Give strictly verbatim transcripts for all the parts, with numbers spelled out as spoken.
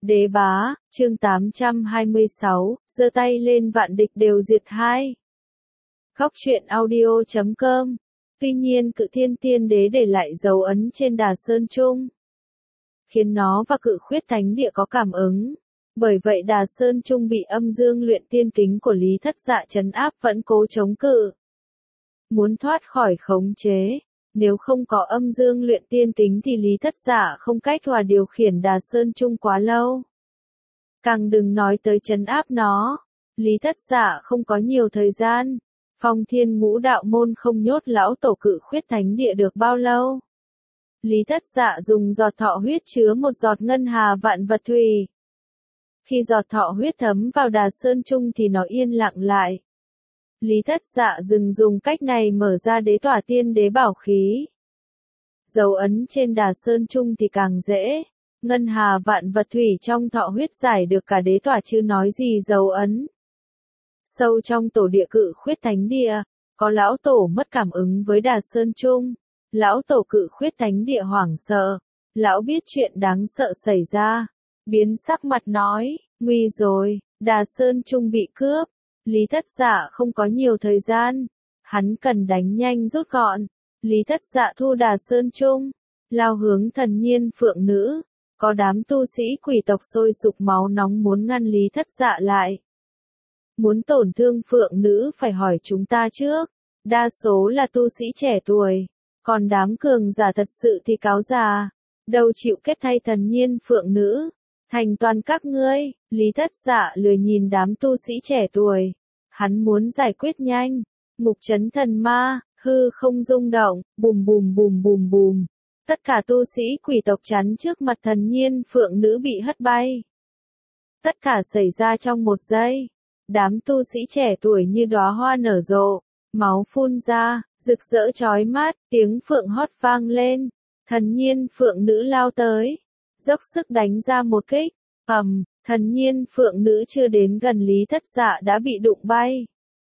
Đế bá, chương tám trăm hai mươi sáu, giơ tay lên vạn địch đều diệt hai. Góc truyện audio chấm com. Tuy nhiên Cự Thiên Tiên Đế để lại dấu ấn trên Đà Sơn Trung, khiến nó và Cự Khuyết Thánh Địa có cảm ứng. Bởi vậy Đà Sơn Trung bị âm dương luyện tiên kính của Lý Thất Dạ trấn áp vẫn cố chống cự. Muốn thoát khỏi khống chế, nếu không có âm dương luyện tiên kính thì Lý Thất Dạ không cách hòa điều khiển Đà Sơn Trung quá lâu. Càng đừng nói tới trấn áp nó. Lý Thất Dạ không có nhiều thời gian. Phong Thiên Ngũ Đạo Môn không nhốt lão tổ Cự Khuyết Thánh Địa được bao lâu. Lý Thất Dạ dùng giọt thọ huyết chứa một giọt ngân hà vạn vật thủy. Khi giọt thọ huyết thấm vào Đà Sơn Trung thì nó yên lặng lại. Lý Thất Dạ dừng dùng cách này mở ra đế tỏa tiên đế bảo khí. Dấu ấn trên Đà Sơn Trung thì càng dễ. Ngân hà vạn vật thủy trong thọ huyết giải được cả đế tỏa chứ nói gì dấu ấn. Sâu trong tổ địa Cự Khuyết Thánh Địa, có lão tổ mất cảm ứng với Đà Sơn Trung. Lão tổ Cự Khuyết Thánh Địa hoảng sợ. Lão biết chuyện đáng sợ xảy ra. Biến sắc mặt nói, nguy rồi, Đà Sơn Trung bị cướp. Lý Thất Dạ không có nhiều thời gian. Hắn cần đánh nhanh rút gọn. Lý Thất Dạ thu Đà Sơn Trung, lao hướng Thần Nhiên Phượng Nữ. Có đám tu sĩ quỷ tộc sôi sục máu nóng muốn ngăn Lý Thất Dạ lại. Muốn tổn thương Phượng Nữ phải hỏi chúng ta trước. Đa số là tu sĩ trẻ tuổi. Còn đám cường giả thật sự thì cáo già. Đâu chịu kết thay Thần Nhiên Phượng Nữ. Thành toàn các ngươi. Lý Thất Dạ lười nhìn đám tu sĩ trẻ tuổi. Hắn muốn giải quyết nhanh. Ngục trấn thần ma, hư không rung động, bùm bùm bùm bùm bùm. Tất cả tu sĩ quỷ tộc chắn trước mặt Thần Nhiên Phượng Nữ bị hất bay. Tất cả xảy ra trong một giây. Đám tu sĩ trẻ tuổi như đóa hoa nở rộ, máu phun ra, rực rỡ chói mắt, tiếng phượng hót vang lên. Thần Nhiên Phượng Nữ lao tới, dốc sức đánh ra một kích. Ầm, Thần Nhiên Phượng Nữ chưa đến gần Lý Thất Dạ đã bị đụng bay.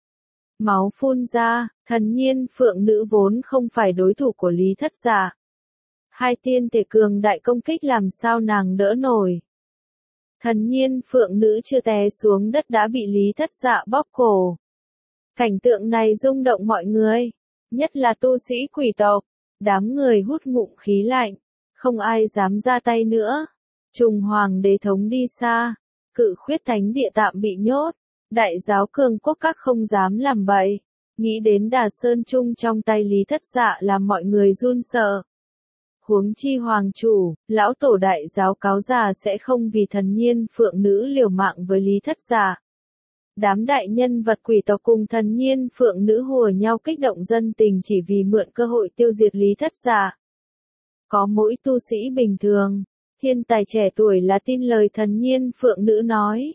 Máu phun ra, Thần Nhiên Phượng Nữ vốn không phải đối thủ của Lý Thất Dạ. Hai tiên thể cường đại công kích làm sao nàng đỡ nổi. Thần Nhiên Phượng Nữ chưa té xuống đất đã bị Lý Thất Dạ bóp cổ. Cảnh tượng này rung động mọi người, nhất là tu sĩ quỷ tộc. Đám người hút ngụm khí lạnh, không ai dám ra tay nữa. Trùng Hoàng Đế thống đi xa, Cự Khuyết Thánh Địa tạm bị nhốt. Đại giáo cường quốc các không dám làm bậy. Nghĩ đến Đà Sơn Trung trong tay Lý Thất Dạ làm mọi người run sợ. Huống chi hoàng chủ, lão tổ đại giáo cáo già sẽ không vì Thần Nhiên Phượng Nữ liều mạng với Lý Thất Dạ. Đám đại nhân vật quỷ tộc cùng Thần Nhiên Phượng Nữ hùa nhau kích động dân tình chỉ vì mượn cơ hội tiêu diệt Lý Thất Dạ. Có mỗi tu sĩ bình thường, thiên tài trẻ tuổi là tin lời Thần Nhiên Phượng Nữ nói.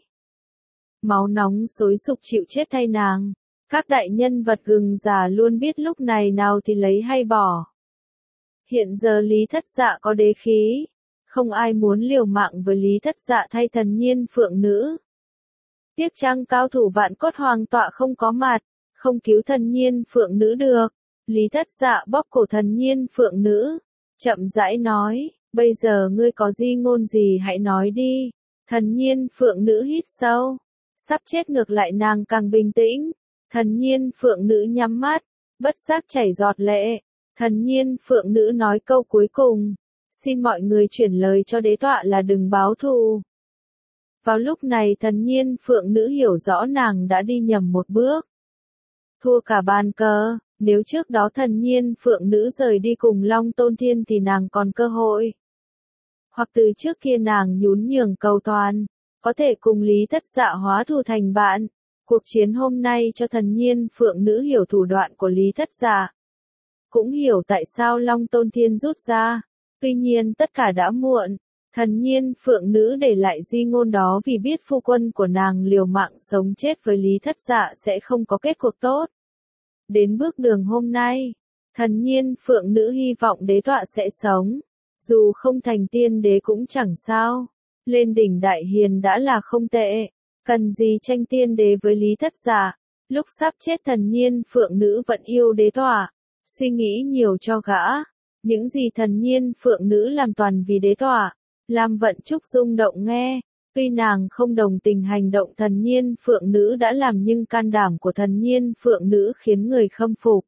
Máu nóng xối sục chịu chết thay nàng. Các đại nhân vật gừng già luôn biết lúc này nào thì lấy hay bỏ. Hiện giờ Lý Thất Dạ có đế khí. Không ai muốn liều mạng với Lý Thất Dạ thay Thần Nhiên Phượng Nữ. Tiếc chăng cao thủ Vạn Cốt Hoàng tọa không có mặt, không cứu Thần Nhiên Phượng Nữ được. Lý Thất Dạ bóp cổ Thần Nhiên Phượng Nữ, chậm rãi nói, bây giờ ngươi có di ngôn gì hãy nói đi. Thần Nhiên Phượng Nữ hít sâu, sắp chết ngược lại nàng càng bình tĩnh. Thần Nhiên Phượng Nữ nhắm mắt, bất giác chảy giọt lệ. Thần Nhiên Phượng Nữ nói câu cuối cùng, xin mọi người chuyển lời cho đế tọa là đừng báo thù. Vào lúc này Thần Nhiên Phượng Nữ hiểu rõ nàng đã đi nhầm một bước. Thua cả bàn cờ, nếu trước đó Thần Nhiên Phượng Nữ rời đi cùng Long Tôn Thiên thì nàng còn cơ hội. Hoặc từ trước kia nàng nhún nhường cầu toàn, có thể cùng Lý Thất Dạ hóa thù thành bạn. Cuộc chiến hôm nay cho Thần Nhiên Phượng Nữ hiểu thủ đoạn của Lý Thất Dạ. Cũng hiểu tại sao Long Tôn Thiên rút ra. Tuy nhiên tất cả đã muộn. Thần Nhiên Phượng Nữ để lại di ngôn đó vì biết phu quân của nàng liều mạng sống chết với Lý Thất Dạ sẽ không có kết cuộc tốt. Đến bước đường hôm nay, Thần Nhiên Phượng Nữ hy vọng đế tọa sẽ sống. Dù không thành tiên đế cũng chẳng sao. Lên đỉnh đại hiền đã là không tệ. Cần gì tranh tiên đế với Lý Thất Dạ. Lúc sắp chết Thần Nhiên Phượng Nữ vẫn yêu đế tọa. Suy nghĩ nhiều cho gã. Những gì Thần Nhiên Phượng Nữ làm toàn vì đế tọa. Lam Vận Trúc rung động nghe. Tuy nàng không đồng tình hành động thần nhiên phượng nữ đã làm nhưng can đảm của thần nhiên phượng nữ khiến người khâm phục.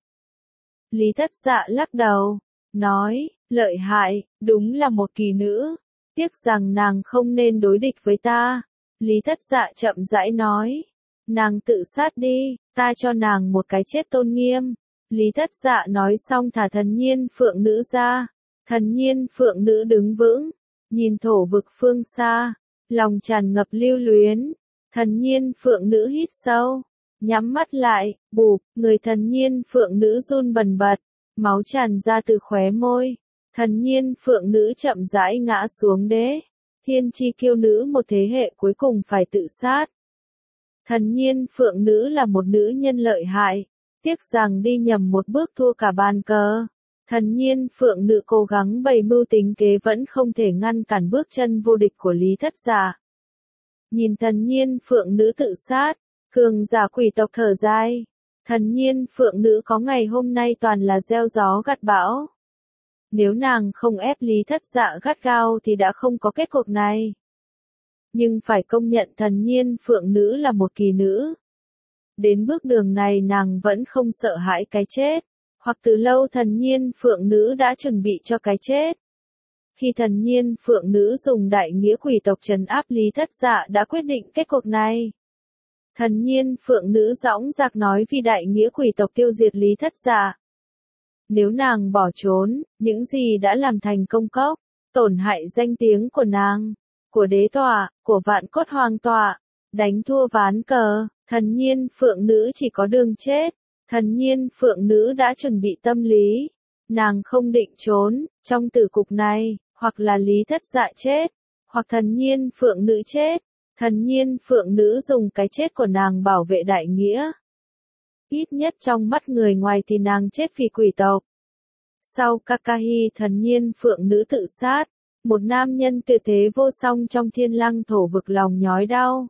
Lý Thất Dạ lắc đầu, nói, lợi hại, đúng là một kỳ nữ, tiếc rằng nàng không nên đối địch với ta. Lý Thất Dạ chậm rãi nói, nàng tự sát đi, ta cho nàng một cái chết tôn nghiêm. Lý Thất Dạ nói xong thả thần nhiên phượng nữ ra, thần nhiên phượng nữ đứng vững, nhìn thổ vực phương xa, lòng tràn ngập lưu luyến. Thần nhiên phượng nữ hít sâu, nhắm mắt lại, bụp, người thần nhiên phượng nữ run bần bật, máu tràn ra từ khóe môi. Thần nhiên phượng nữ chậm rãi ngã xuống đế, thiên chi kiêu nữ một thế hệ cuối cùng phải tự sát. Thần nhiên phượng nữ là một nữ nhân lợi hại, tiếc rằng đi nhầm một bước thua cả bàn cờ. Thần nhiên phượng nữ cố gắng bày mưu tính kế vẫn không thể ngăn cản bước chân vô địch của Lý Thất Dạ. Nhìn thần nhiên phượng nữ tự sát, cường giả quỷ tộc thở dài. Thần nhiên phượng nữ có ngày hôm nay toàn là gieo gió gặt bão. Nếu nàng không ép Lý Thất Dạ gắt gao thì đã không có kết cục này. Nhưng phải công nhận thần nhiên phượng nữ là một kỳ nữ. Đến bước đường này nàng vẫn không sợ hãi cái chết. Hoặc từ lâu thần nhiên phượng nữ đã chuẩn bị cho cái chết. Khi thần nhiên phượng nữ dùng đại nghĩa quỷ tộc trấn áp Lý Thất Dạ đã quyết định kết cục này. Thần nhiên phượng nữ dõng dạc nói vì đại nghĩa quỷ tộc tiêu diệt Lý Thất Dạ. Nếu nàng bỏ trốn, những gì đã làm thành công cốc, tổn hại danh tiếng của nàng, của đế tòa, của vạn cốt hoàng tòa, đánh thua ván cờ, thần nhiên phượng nữ chỉ có đường chết. Thần nhiên phượng nữ đã chuẩn bị tâm lý, nàng không định trốn, trong tử cục này, hoặc là Lý Thất Dạ chết, hoặc thần nhiên phượng nữ chết. Thần nhiên phượng nữ dùng cái chết của nàng bảo vệ đại nghĩa. Ít nhất trong mắt người ngoài thì nàng chết vì quỷ tộc. Sau Kakahi thần nhiên phượng nữ tự sát, một nam nhân tuyệt thế vô song trong thiên lăng thổ vực lòng nhói đau.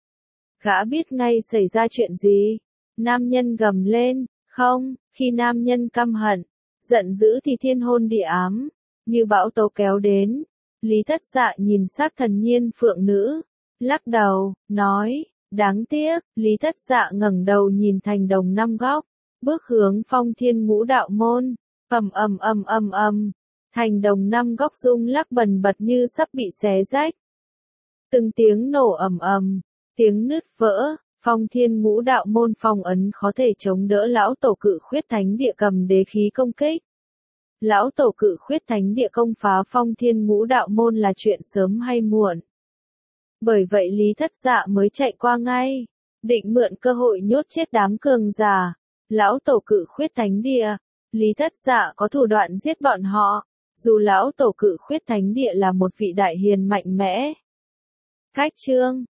Gã biết ngay xảy ra chuyện gì. Nam nhân gầm lên, không, khi nam nhân căm hận, giận dữ thì thiên hôn địa ám, như bão tố kéo đến. Lý Thất Dạ nhìn xác thần nhiên phượng nữ, lắc đầu, nói, đáng tiếc. Lý Thất Dạ ngẩng đầu nhìn thành đồng năm góc, bước hướng phong thiên ngũ đạo môn, ầm ầm ầm ầm ầm, thành đồng năm góc rung lắc bần bật như sắp bị xé rách. Từng tiếng nổ ầm ầm, tiếng nứt vỡ. Phong thiên ngũ đạo môn phong ấn khó thể chống đỡ lão tổ cự khuyết thánh địa cầm đế khí công kích. Lão tổ cự khuyết thánh địa công phá phong thiên ngũ đạo môn là chuyện sớm hay muộn. Bởi vậy Lý Thất Dạ mới chạy qua ngay, định mượn cơ hội nhốt chết đám cường giả. Lão tổ cự khuyết thánh địa, Lý Thất Dạ có thủ đoạn giết bọn họ, dù lão tổ cự khuyết thánh địa là một vị đại hiền mạnh mẽ. Cách chương